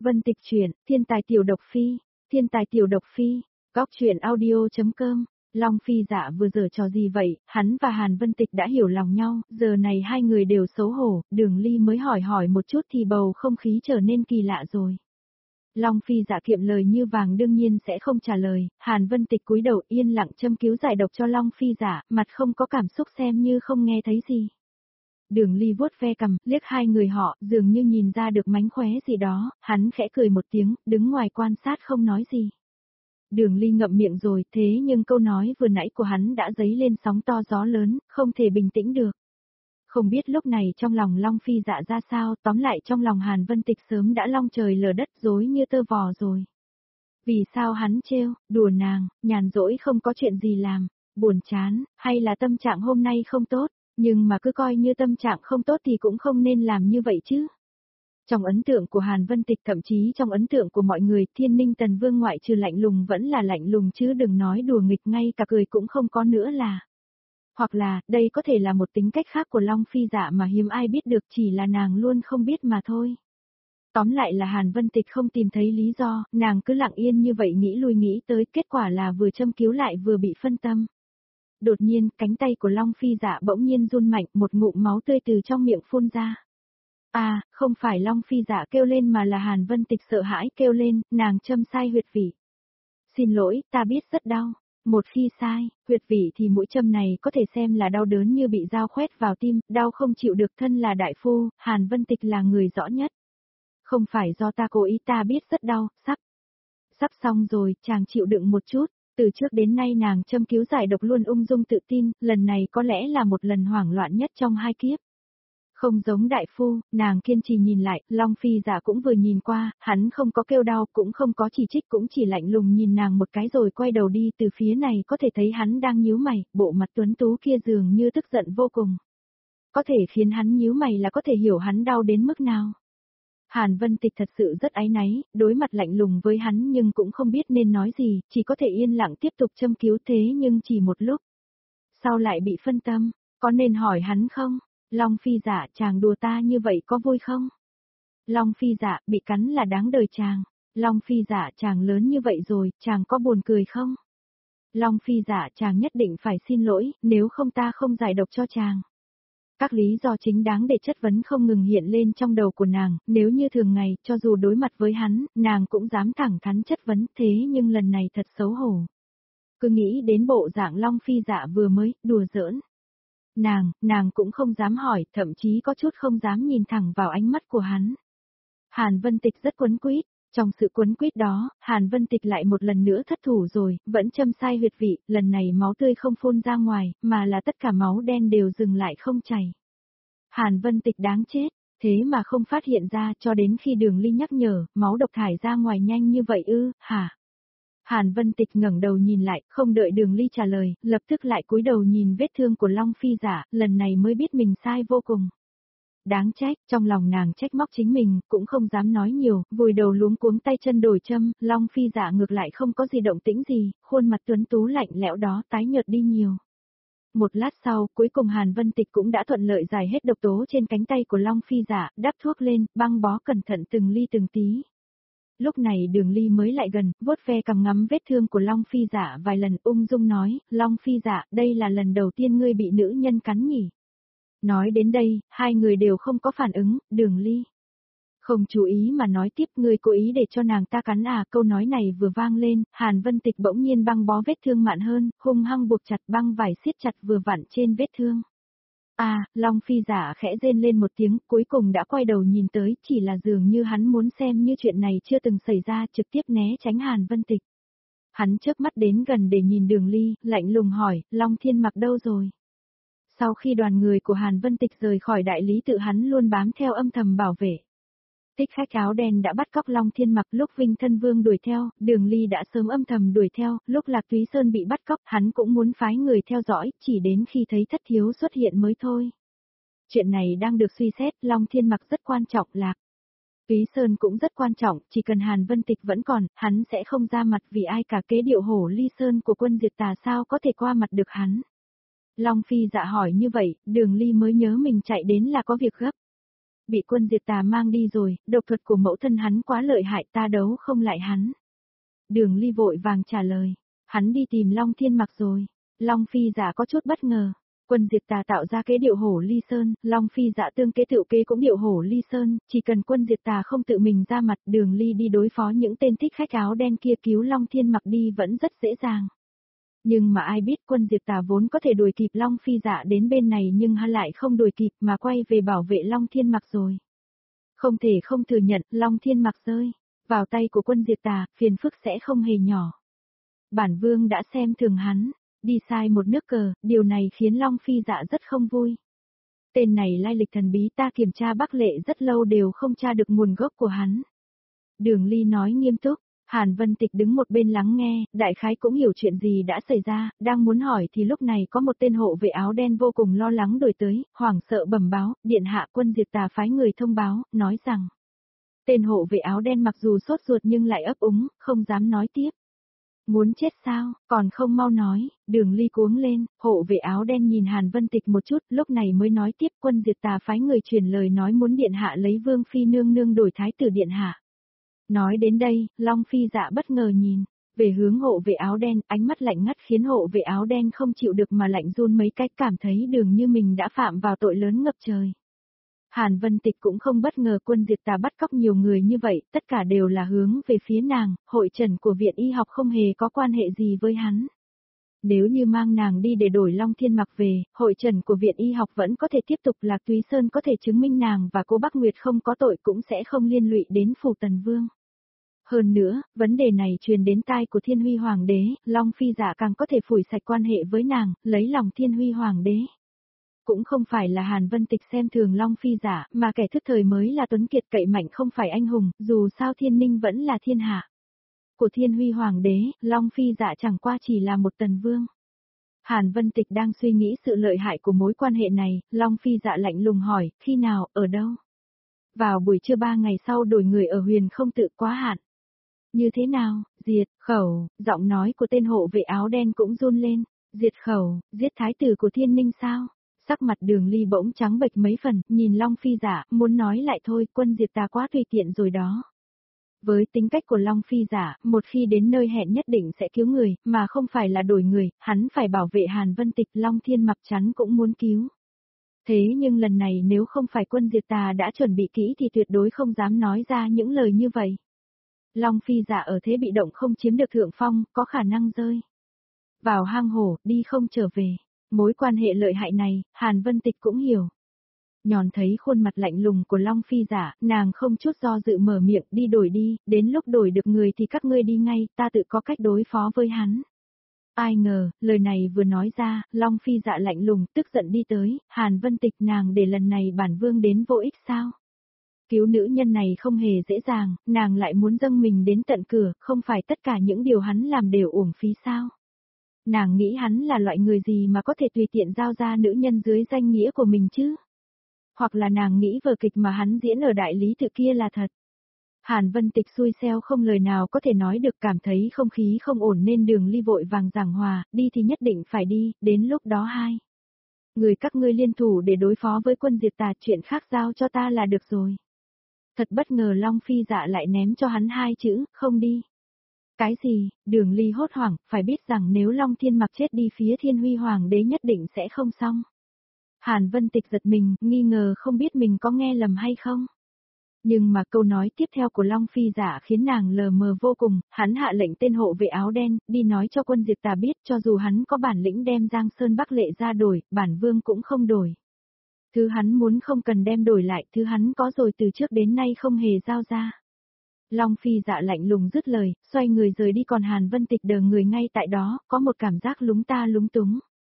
Vân Tịch truyện, Thiên tài tiểu độc phi, Thiên tài tiểu độc phi, góc truyện audio.com. Long Phi Dạ vừa giở trò gì vậy, hắn và Hàn Vân Tịch đã hiểu lòng nhau, giờ này hai người đều xấu hổ, Đường Ly mới hỏi một chút thì bầu không khí trở nên kỳ lạ rồi. Long Phi Dạ kiệm lời như vàng đương nhiên sẽ không trả lời, Hàn Vân Tịch cúi đầu yên lặng châm cứu giải độc cho Long Phi Dạ, mặt không có cảm xúc xem như không nghe thấy gì. Đường Ly vuốt ve cằm, liếc hai người họ, dường như nhìn ra được mánh khóe gì đó, hắn khẽ cười một tiếng, đứng ngoài quan sát không nói gì. Đường Ly ngậm miệng rồi, thế nhưng câu nói vừa nãy của hắn đã dấy lên sóng to gió lớn, không thể bình tĩnh được. Không biết lúc này trong lòng Long Phi Dạ ra sao, tóm lại trong lòng Hàn Vân Tịch sớm đã long trời lở đất rối như tơ vò rồi. Vì sao hắn trêu, đùa nàng, nhàn rỗi không có chuyện gì làm, buồn chán, hay là tâm trạng hôm nay không tốt, nhưng mà cứ coi như tâm trạng không tốt thì cũng không nên làm như vậy chứ. Trong ấn tượng của Hàn Vân Tịch thậm chí trong ấn tượng của mọi người, Thiên Ninh Tần Vương ngoại trừ lạnh lùng vẫn là lạnh lùng chứ đừng nói đùa nghịch, ngay cả cười cũng không có nữa là. Hoặc là, đây có thể là một tính cách khác của Long Phi Dạ mà hiếm ai biết được, chỉ là nàng luôn không biết mà thôi. Tóm lại là Hàn Vân Tịch không tìm thấy lý do, nàng cứ lặng yên như vậy nghĩ lui nghĩ tới, kết quả là vừa châm cứu lại vừa bị phân tâm. Đột nhiên, cánh tay của Long Phi Dạ bỗng nhiên run mạnh, một ngụm máu tươi từ trong miệng phun ra. À, không phải Long Phi Dạ kêu lên mà là Hàn Vân Tịch sợ hãi kêu lên, nàng châm sai huyệt vị. Xin lỗi, ta biết rất đau. Một khi sai, huyệt vị thì mũi châm này có thể xem là đau đớn như bị dao khoét vào tim, đau không chịu được, thân là đại phu, Hàn Vân Tịch là người rõ nhất. Không phải do ta cố ý, ta biết rất đau, sắp xong rồi, chàng chịu đựng một chút. Từ trước đến nay nàng châm cứu giải độc luôn ung dung tự tin, lần này có lẽ là một lần hoảng loạn nhất trong hai kiếp. Không giống đại phu, nàng kiên trì nhìn lại, Long Phi Dạ cũng vừa nhìn qua, hắn không có kêu đau, cũng không có chỉ trích, cũng chỉ lạnh lùng nhìn nàng một cái rồi quay đầu đi, từ phía này có thể thấy hắn đang nhíu mày, bộ mặt tuấn tú kia dường như tức giận vô cùng. Có thể khiến hắn nhíu mày là có thể hiểu hắn đau đến mức nào. Hàn Vân Tịch thật sự rất áy náy, đối mặt lạnh lùng với hắn nhưng cũng không biết nên nói gì, chỉ có thể yên lặng tiếp tục châm cứu, thế nhưng chỉ một lúc. Sau lại bị phân tâm, có nên hỏi hắn không? Long Phi Dạ, chàng đùa ta như vậy có vui không? Long Phi Dạ, bị cắn là đáng đời chàng. Long Phi Dạ, chàng lớn như vậy rồi, chàng có buồn cười không? Long Phi Dạ, chàng nhất định phải xin lỗi, nếu không ta không giải độc cho chàng. Các lý do chính đáng để chất vấn không ngừng hiện lên trong đầu của nàng, nếu như thường ngày, cho dù đối mặt với hắn, nàng cũng dám thẳng thắn chất vấn, thế nhưng lần này thật xấu hổ. Cứ nghĩ đến bộ dạng Long Phi Dạ vừa mới, đùa giỡn. Nàng cũng không dám hỏi, thậm chí có chút không dám nhìn thẳng vào ánh mắt của hắn. Hàn Vân Tịch rất quấn quýt, trong sự quấn quýt đó, Hàn Vân Tịch lại một lần nữa thất thủ rồi, vẫn châm sai huyệt vị, lần này máu tươi không phun ra ngoài, mà là tất cả máu đen đều dừng lại không chảy. Hàn Vân Tịch đáng chết, thế mà không phát hiện ra cho đến khi Đường Ly nhắc nhở, máu độc thải ra ngoài nhanh như vậy ư, hả? Hàn Vân Tịch ngẩng đầu nhìn lại, không đợi Đường Ly trả lời, lập tức lại cúi đầu nhìn vết thương của Long Phi Dạ, lần này mới biết mình sai vô cùng. Đáng trách, trong lòng nàng trách móc chính mình, cũng không dám nói nhiều, vùi đầu luống cuống tay chân đổi châm, Long Phi Dạ ngược lại không có gì động tĩnh gì, khuôn mặt tuấn tú lạnh lẽo đó tái nhợt đi nhiều. Một lát sau, cuối cùng Hàn Vân Tịch cũng đã thuận lợi giải hết độc tố trên cánh tay của Long Phi Dạ, đắp thuốc lên, băng bó cẩn thận từng ly từng tí. Lúc này Đường Ly mới lại gần, vuốt ve cằm ngắm vết thương của Long Phi Dạ vài lần, ung dung nói, Long Phi Dạ, đây là lần đầu tiên ngươi bị nữ nhân cắn nhỉ? Nói đến đây, hai người đều không có phản ứng, Đường Ly không chú ý mà nói tiếp, ngươi cố ý để cho nàng ta cắn à? Câu nói này vừa vang lên, Hàn Vân Tịch bỗng nhiên băng bó vết thương mạn hơn, hung hăng buộc chặt băng vải siết chặt vừa vặn trên vết thương. À, Long Phi Dạ khẽ rên lên một tiếng, cuối cùng đã quay đầu nhìn tới, chỉ là dường như hắn muốn xem như chuyện này chưa từng xảy ra, trực tiếp né tránh Hàn Vân Tịch. Hắn chớp mắt đến gần để nhìn Đường Ly, lạnh lùng hỏi, Long Thiên Mặc đâu rồi? Sau khi đoàn người của Hàn Vân Tịch rời khỏi đại lý tự, hắn luôn bám theo âm thầm bảo vệ. Thích khách áo đen đã bắt cóc Long Thiên Mặc, lúc Vinh Thân Vương đuổi theo, Đường Ly đã sớm âm thầm đuổi theo, lúc Lạc Túy Sơn bị bắt cóc, hắn cũng muốn phái người theo dõi, chỉ đến khi thấy Thất Thiếu xuất hiện mới thôi. Chuyện này đang được suy xét, Long Thiên Mặc rất quan trọng, Lạc Túy Sơn cũng rất quan trọng, chỉ cần Hàn Vân Tịch vẫn còn, hắn sẽ không ra mặt vì ai cả, kế điệu hổ ly sơn của quân diệt tà sao có thể qua mặt được hắn. Long Phi Dạ hỏi như vậy, Đường Ly mới nhớ mình chạy đến là có việc gấp. Bị Quân Diệt Tà mang đi rồi, độc thuật của mẫu thân hắn quá lợi hại, ta đấu không lại hắn. Đường Ly vội vàng trả lời, hắn đi tìm Long Thiên Mặc rồi. Long Phi Dạ có chút bất ngờ. Quân Diệt Tà tạo ra kế điệu hổ ly sơn, Long Phi Dạ tương kế tự kế cũng điệu hổ ly sơn, chỉ cần Quân Diệt Tà không tự mình ra mặt, Đường Ly đi đối phó những tên thích khách áo đen kia cứu Long Thiên Mặc đi vẫn rất dễ dàng. Nhưng mà ai biết Quân Diệt Tà vốn có thể đuổi kịp Long Phi Dạ đến bên này nhưng hắn lại không đuổi kịp mà quay về bảo vệ Long Thiên Mặc rồi. Không thể không thừa nhận, Long Thiên Mặc rơi vào tay của Quân Diệt Tà, phiền phức sẽ không hề nhỏ. Bản vương đã xem thường hắn, đi sai một nước cờ, điều này khiến Long Phi Dạ rất không vui. Tên này lai lịch thần bí, ta kiểm tra Bắc Lệ rất lâu đều không tra được nguồn gốc của hắn. Đường Ly nói nghiêm túc. Hàn Vân Tịch đứng một bên lắng nghe, đại khái cũng hiểu chuyện gì đã xảy ra, đang muốn hỏi thì lúc này có một tên hộ vệ áo đen vô cùng lo lắng đuổi tới, hoảng sợ bẩm báo, điện hạ Quân Diệt Tà phái người thông báo, nói rằng. Tên hộ vệ áo đen mặc dù sốt ruột nhưng lại ấp úng, không dám nói tiếp. Muốn chết sao, còn không mau nói, Đường Ly cuống lên, hộ vệ áo đen nhìn Hàn Vân Tịch một chút, lúc này mới nói tiếp Quân Diệt Tà phái người truyền lời nói muốn điện hạ lấy Vương Phi nương nương đổi thái tử điện hạ. Nói đến đây, Long Phi Dạ bất ngờ nhìn về hướng hộ vệ áo đen, ánh mắt lạnh ngắt khiến hộ vệ áo đen không chịu được mà lạnh run mấy cách, cảm thấy dường như mình đã phạm vào tội lớn ngập trời. Hàn Vân Tịch cũng không bất ngờ Quân Diệt Tà bắt cóc nhiều người như vậy, tất cả đều là hướng về phía nàng, hội trần của viện y học không hề có quan hệ gì với hắn. Nếu như mang nàng đi để đổi Long Thiên Mặc về, hội trần của viện y học vẫn có thể tiếp tục, Lạc Túy Sơn có thể chứng minh nàng và cô Bắc Nguyệt không có tội cũng sẽ không liên lụy đến Phủ Tần Vương. Hơn nữa, vấn đề này truyền đến tai của Thiên Huy Hoàng đế, Long Phi Dạ càng có thể phủi sạch quan hệ với nàng, lấy lòng Thiên Huy Hoàng đế. Cũng không phải là Hàn Vân Tịch xem thường Long Phi Dạ, mà kẻ thức thời mới là tuấn kiệt cậy mạnh không phải anh hùng, dù sao Thiên Ninh vẫn là thiên hạ. Của Thiên Huy Hoàng đế, Long Phi Dạ chẳng qua chỉ là một tần vương. Hàn Vân Tịch đang suy nghĩ sự lợi hại của mối quan hệ này, Long Phi Dạ lạnh lùng hỏi, khi nào, ở đâu? Vào buổi trưa 3 ngày sau đổi người ở Huyền không tự quá hạn. Như thế nào, diệt khẩu, giọng nói của tên hộ vệ áo đen cũng run lên, diệt khẩu, giết thái tử của Thiên Ninh sao? Sắc mặt Đường Ly bỗng trắng bệch mấy phần, nhìn Long Phi Dạ, muốn nói lại thôi, Quân Diệt Tà quá tùy tiện rồi đó. Với tính cách của Long Phi Dạ, một khi đến nơi hẹn nhất định sẽ cứu người, mà không phải là đổi người, hắn phải bảo vệ Hàn Vân Tịch, Long Thiên Mặc chắn cũng muốn cứu. Thế nhưng lần này nếu không phải Quân Diệt Tà đã chuẩn bị kỹ thì tuyệt đối không dám nói ra những lời như vậy. Long Phi Dạ ở thế bị động không chiếm được thượng phong, có khả năng rơi vào hang hổ, đi không trở về. Mối quan hệ lợi hại này, Hàn Vân Tịch cũng hiểu. Nhòn thấy khuôn mặt lạnh lùng của Long Phi Dạ, nàng không chút do dự mở miệng, đi đổi đi, đến lúc đổi được người thì các ngươi đi ngay, ta tự có cách đối phó với hắn. Ai ngờ, lời này vừa nói ra, Long Phi Dạ lạnh lùng, tức giận đi tới, Hàn Vân Tịch nàng để lần này bản vương đến vô ích sao? Cứu nữ nhân này không hề dễ dàng, nàng lại muốn dâng mình đến tận cửa, không phải tất cả những điều hắn làm đều uổng phí sao? Nàng nghĩ hắn là loại người gì mà có thể tùy tiện giao ra nữ nhân dưới danh nghĩa của mình chứ? Hoặc là nàng nghĩ vở kịch mà hắn diễn ở đại lý tự kia là thật? Hàn Vân Tịch xui xeo không lời nào có thể nói được, cảm thấy không khí không ổn nên Đường Ly vội vàng giảng hòa, đi thì nhất định phải đi, đến lúc đó hai người các ngươi liên thủ để đối phó với Quân Diệt Tà, chuyện khác giao cho ta là được rồi. Thật bất ngờ Long Phi Dạ lại ném cho hắn hai chữ, không đi. Cái gì, Đường Ly hốt hoảng, phải biết rằng nếu Long Thiên Mặc chết đi phía Thiên Huy Hoàng đế nhất định sẽ không xong. Hàn Vân Tịch giật mình, nghi ngờ không biết mình có nghe lầm hay không. Nhưng mà câu nói tiếp theo của Long Phi Dạ khiến nàng lờ mờ vô cùng, hắn hạ lệnh tên hộ vệ áo đen, đi nói cho Quân Diệt Tà biết cho dù hắn có bản lĩnh đem Giang Sơn Bắc Lệ ra đổi, bản vương cũng không đổi. Thứ hắn muốn không cần đem đổi lại, thứ hắn có rồi từ trước đến nay không hề giao ra. Long Phi Dạ lạnh lùng dứt lời, xoay người rời đi, còn Hàn Vân Tịch đờ người ngay tại đó, có một cảm giác lúng ta lúng túng.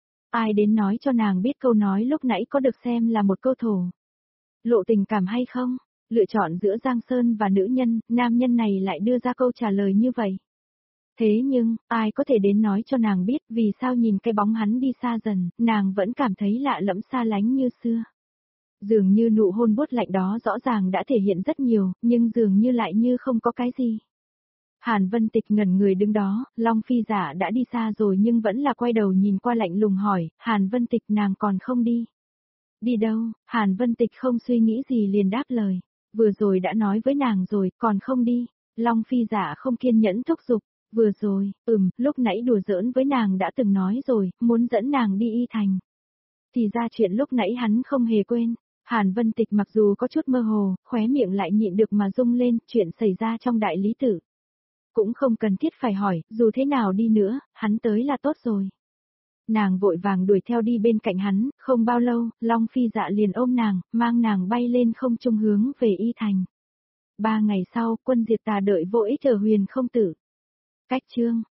Ai đến nói cho nàng biết câu nói lúc nãy có được xem là một câu thổ lộ tình cảm hay không? Lựa chọn giữa Giang Sơn và nữ nhân, nam nhân này lại đưa ra câu trả lời như vậy. Thế nhưng, ai có thể đến nói cho nàng biết vì sao nhìn cái bóng hắn đi xa dần, nàng vẫn cảm thấy lạ lẫm xa lánh như xưa. Dường như nụ hôn buốt lạnh đó rõ ràng đã thể hiện rất nhiều, nhưng dường như lại như không có cái gì. Hàn Vân Tịch ngẩn người đứng đó, Long Phi Dạ đã đi xa rồi nhưng vẫn là quay đầu nhìn qua lạnh lùng hỏi, Hàn Vân Tịch nàng còn không đi. Đi đâu? Hàn Vân Tịch không suy nghĩ gì liền đáp lời. Vừa rồi đã nói với nàng rồi, còn không đi. Long Phi Dạ không kiên nhẫn thúc giục. Vừa rồi, lúc nãy đùa giỡn với nàng đã từng nói rồi, muốn dẫn nàng đi Y Thành. Thì ra chuyện lúc nãy hắn không hề quên. Hàn Vân Tịch mặc dù có chút mơ hồ, khóe miệng lại nhịn được mà rung lên, chuyện xảy ra trong đại lý tự. Cũng không cần thiết phải hỏi, dù thế nào đi nữa, hắn tới là tốt rồi. Nàng vội vàng đuổi theo đi bên cạnh hắn, không bao lâu, Long Phi Dạ liền ôm nàng, mang nàng bay lên không trung hướng về Y Thành. 3 ngày sau, quân Diệt Tà đợi vô ích ở Huyền Không Tử. Cách chương